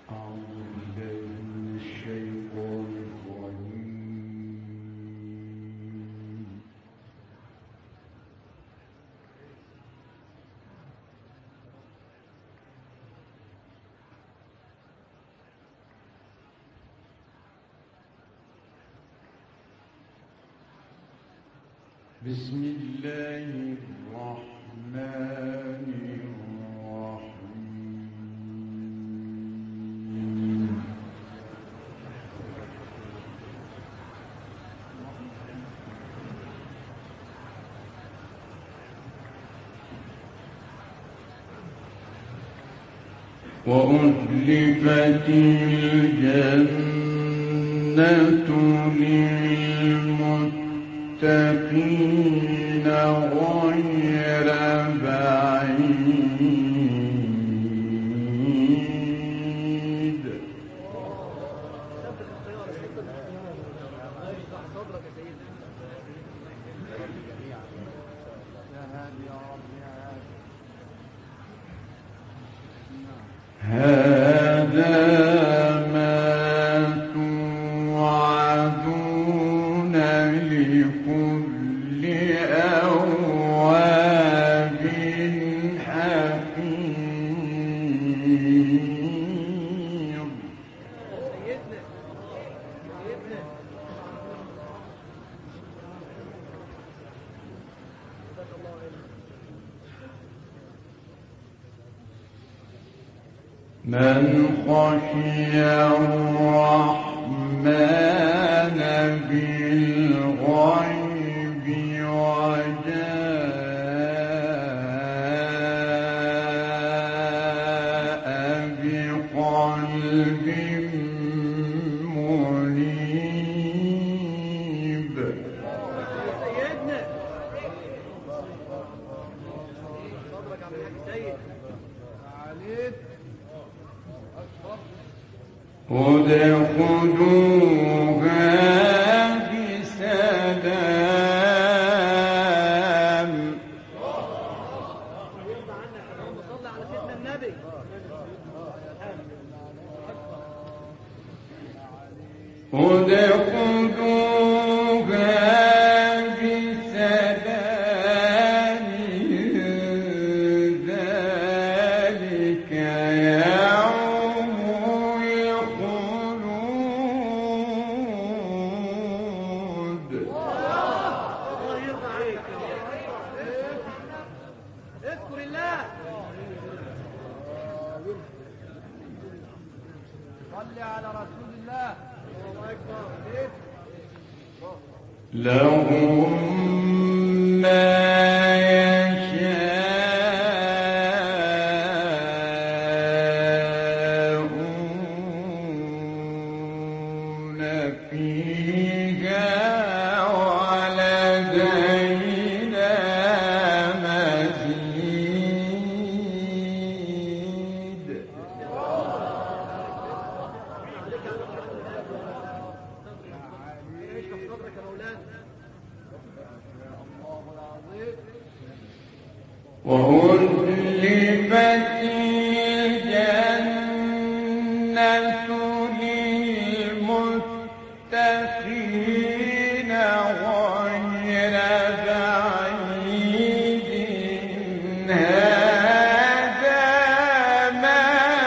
بسم الله الرحمن الرحيم. وأزلفت الجنة للمتقين غير بعيد. هذا ما توعدون لكل أواب حفيظ. من خشي الرحمن بالغيب وجاء بقلب منيب. ادخلوها بسلام. ادخلوها بسلام ذلك يوم الخلود. اذكر الله. صل على رسول الله. لهم ما يشاءون فيها ولدينا مزيد. وأزلفت الجنة للمتقين غير بعيد. هذا ما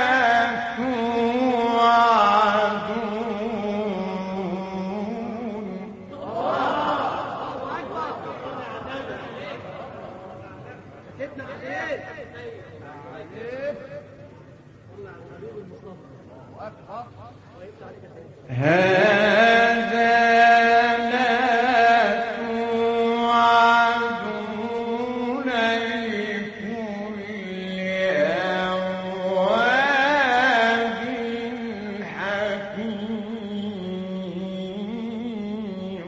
توعدون. هذا ما توعدون لكل أواب حفيظ.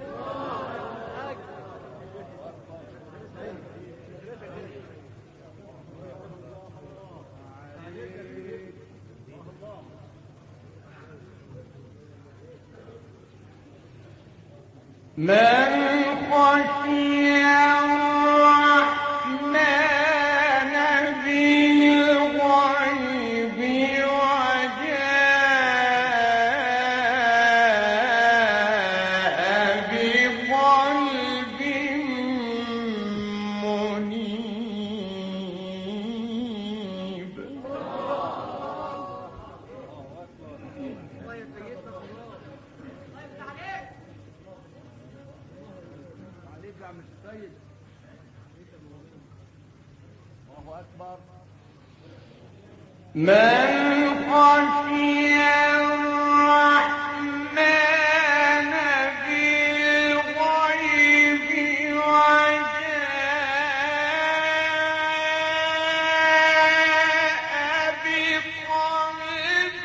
من خشي الرحمن بالغيب وجاء من خشي الرحمن بالغيب وجاء بقلب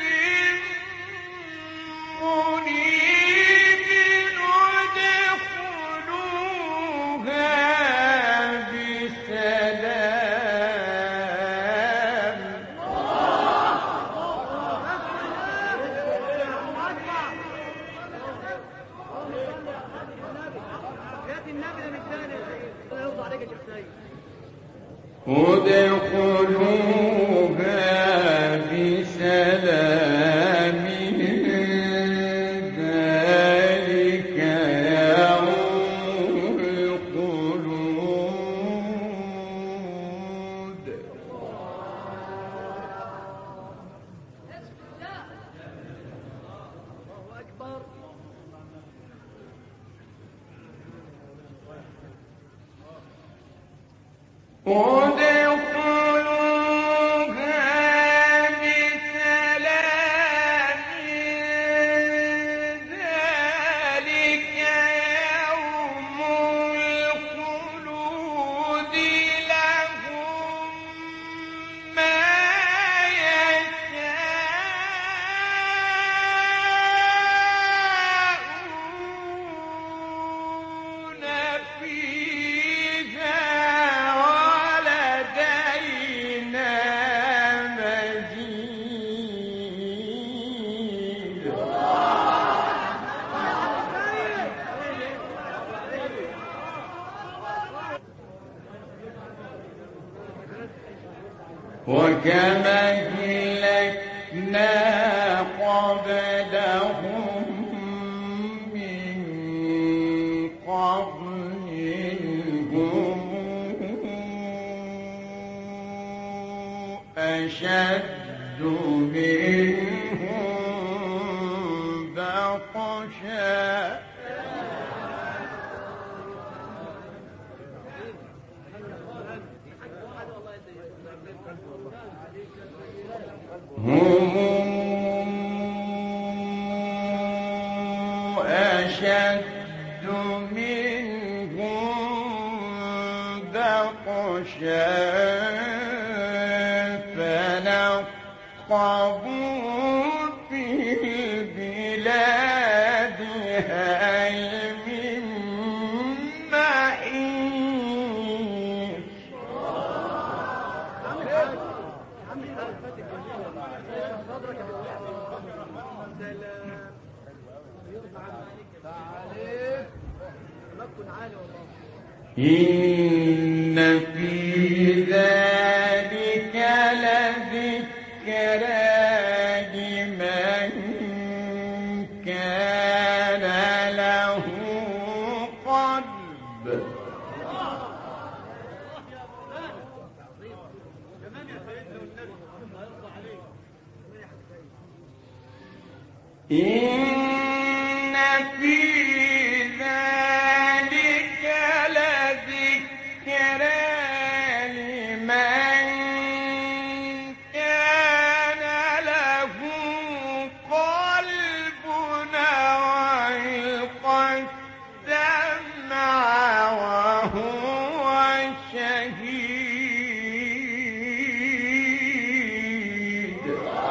منيب ادخلوها بسلام. ادخلوها بسلام ذلك يوم الخلود. ادخلوها بسلام ذلك يوم الخلود لهم ما يشاءون فيها ولدينا مزيد. وكما أهلكنا قبلهم من قرن هم أشد منهم بطشا هم أشد منهم بطشا فنقبوا في البلاد هل من محيص. إن في ذلك لذكرى لمن كان له قلب. إن في ذلك لذكرى لمن كان له قلب وألقى السمع وهو شهيد.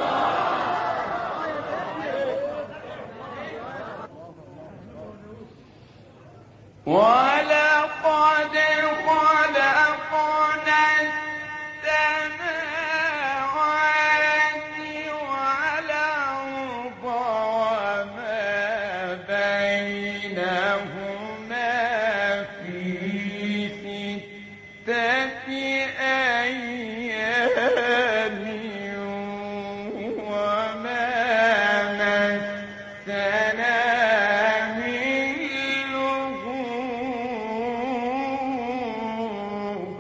ولقد خلقنا السماوات والأرض وما بينهما في 6 أيام وما مسنا من لغوب.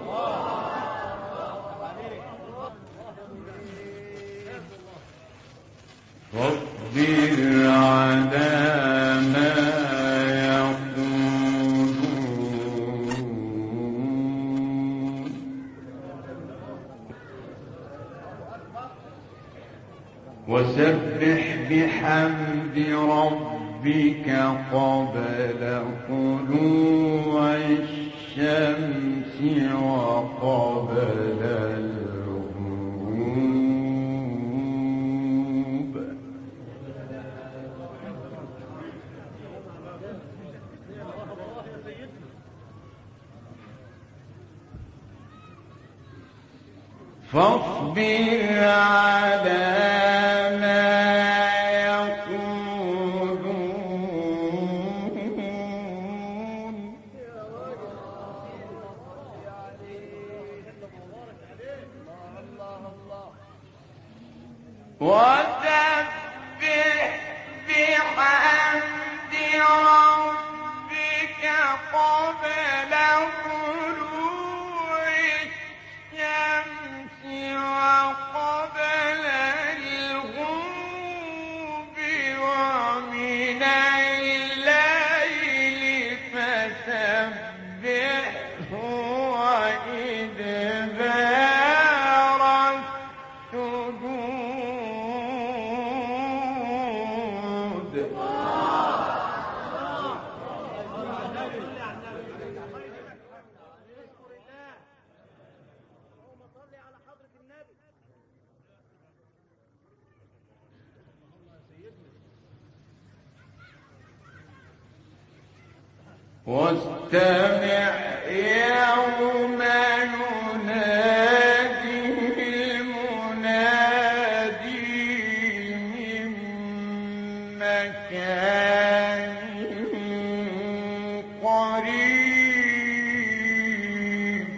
فاصبر على ما يقولون وسبح بحمد ربك قبل طلوع الشمس وقبل الغروب. فاصبر على ما يقولون وسبح بحمد ربك قبل طلوع الشمس وقبل الغروب ومن الليل فسبحه وإدبار السجود. واستمع يوم ينادي المنادي من مكان قريب.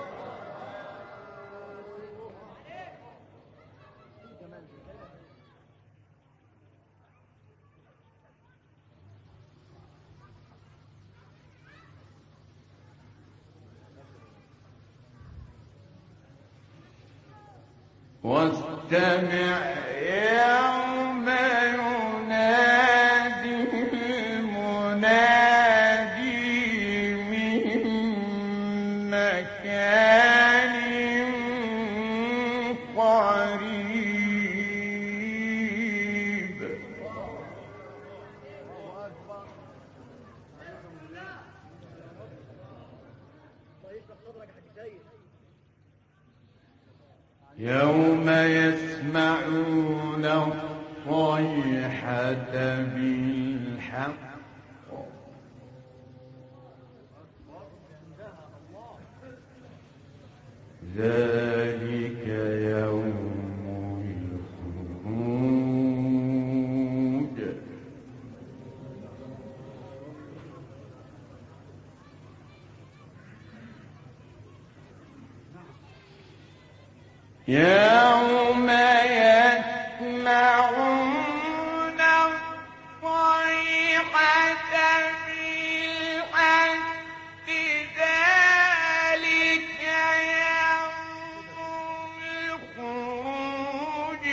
واستمع يوم ينادي المنادي من مكان قريب. يوم يسمعون الصيحة بالحق ذلك يوم الخروج. يوم يسمعون الصيحة بالحق ذلك يوم الخروج.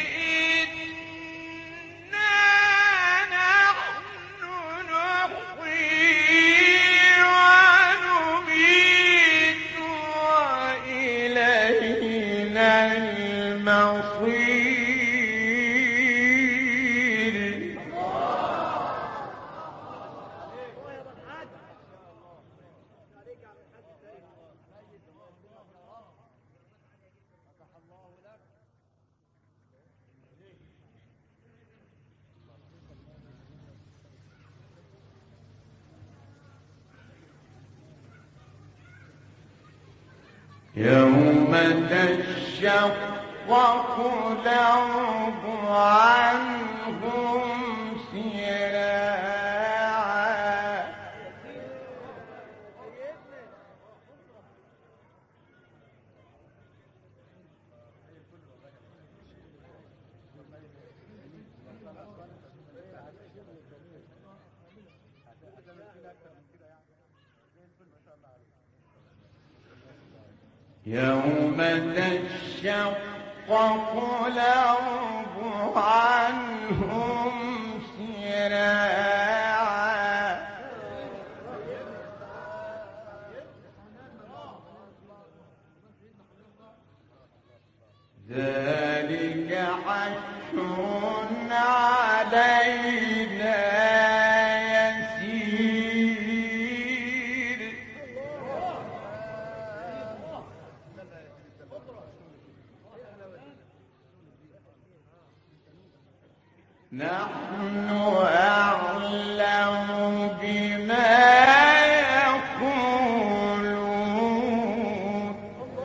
إنا نحن نحيي ونميت وإلينا المصير. يوم تشقق الأرض عنهم سراعا. يوم تشقق الأرض عنهم سراعا. ذلك حشر علينا يسير نحن أعلم بما يقولون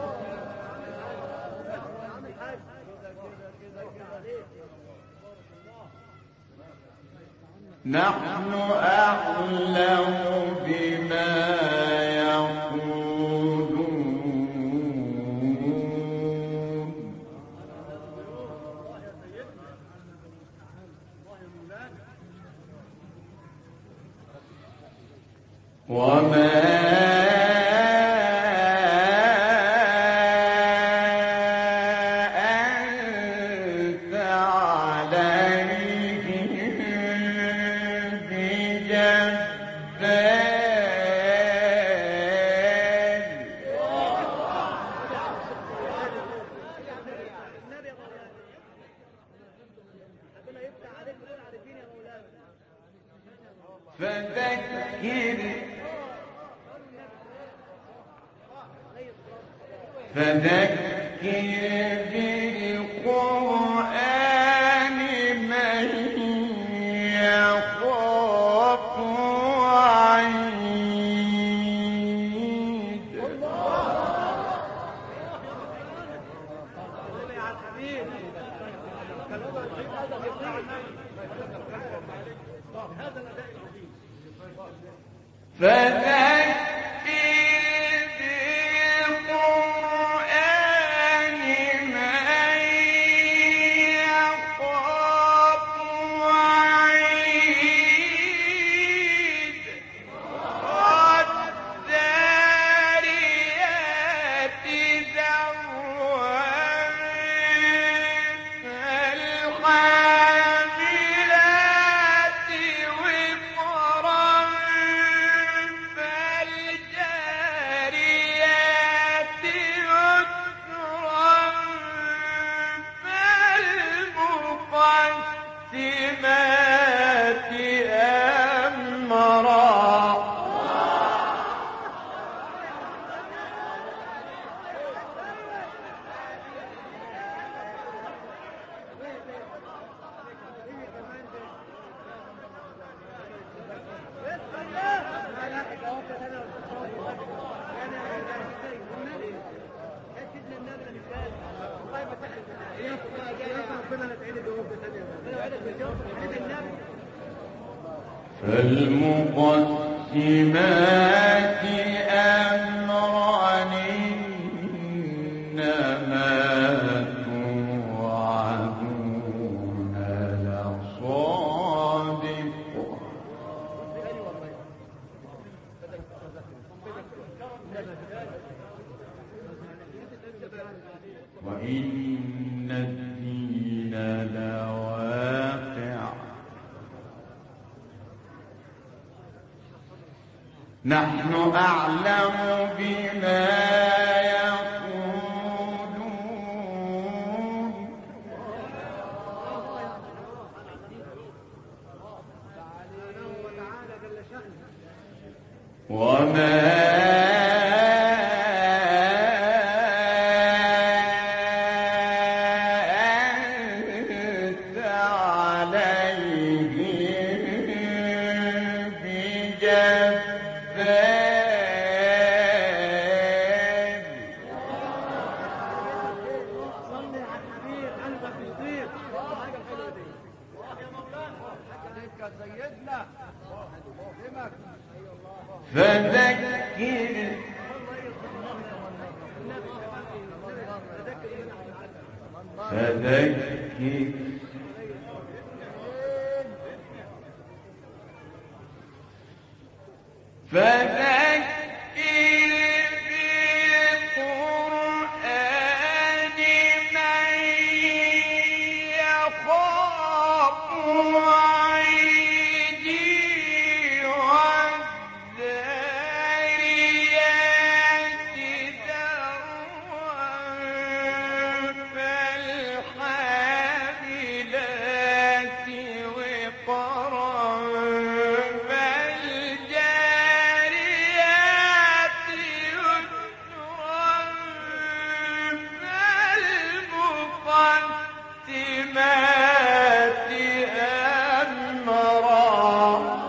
نحن أعلم بما يقولون وما أنت عليهم بجبار فذكر بالقرآن من يخاف وعيد فالمقسمات أمرا إنما توعدون لصادق وإن الدين لواقع نحن أعلم بما يقولون وما أنت عليهم بجبار فذكر بالقرآن من يخاف وعيدي والذاريات ذروا فالحاملات أمرا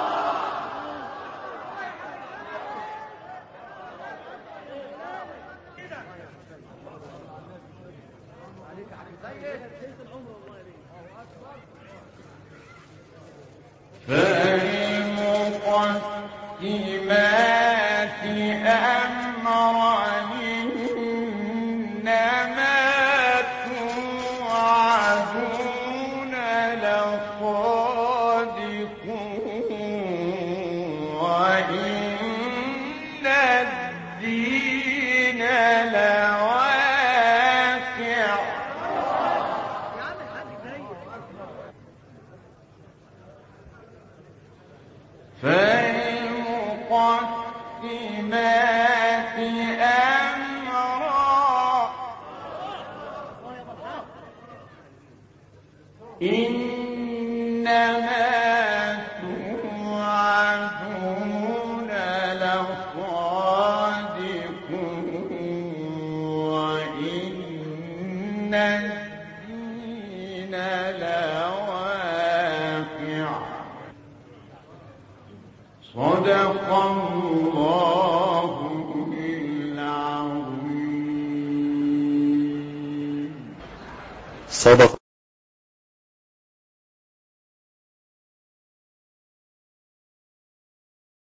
فالمقدمات أمرا إنما توعدون لصادق وإن الدين لواقع فالمقدمات أمرا إنما توعدون لصادق وإن الدين لواقع صدق الله العظيم. صدق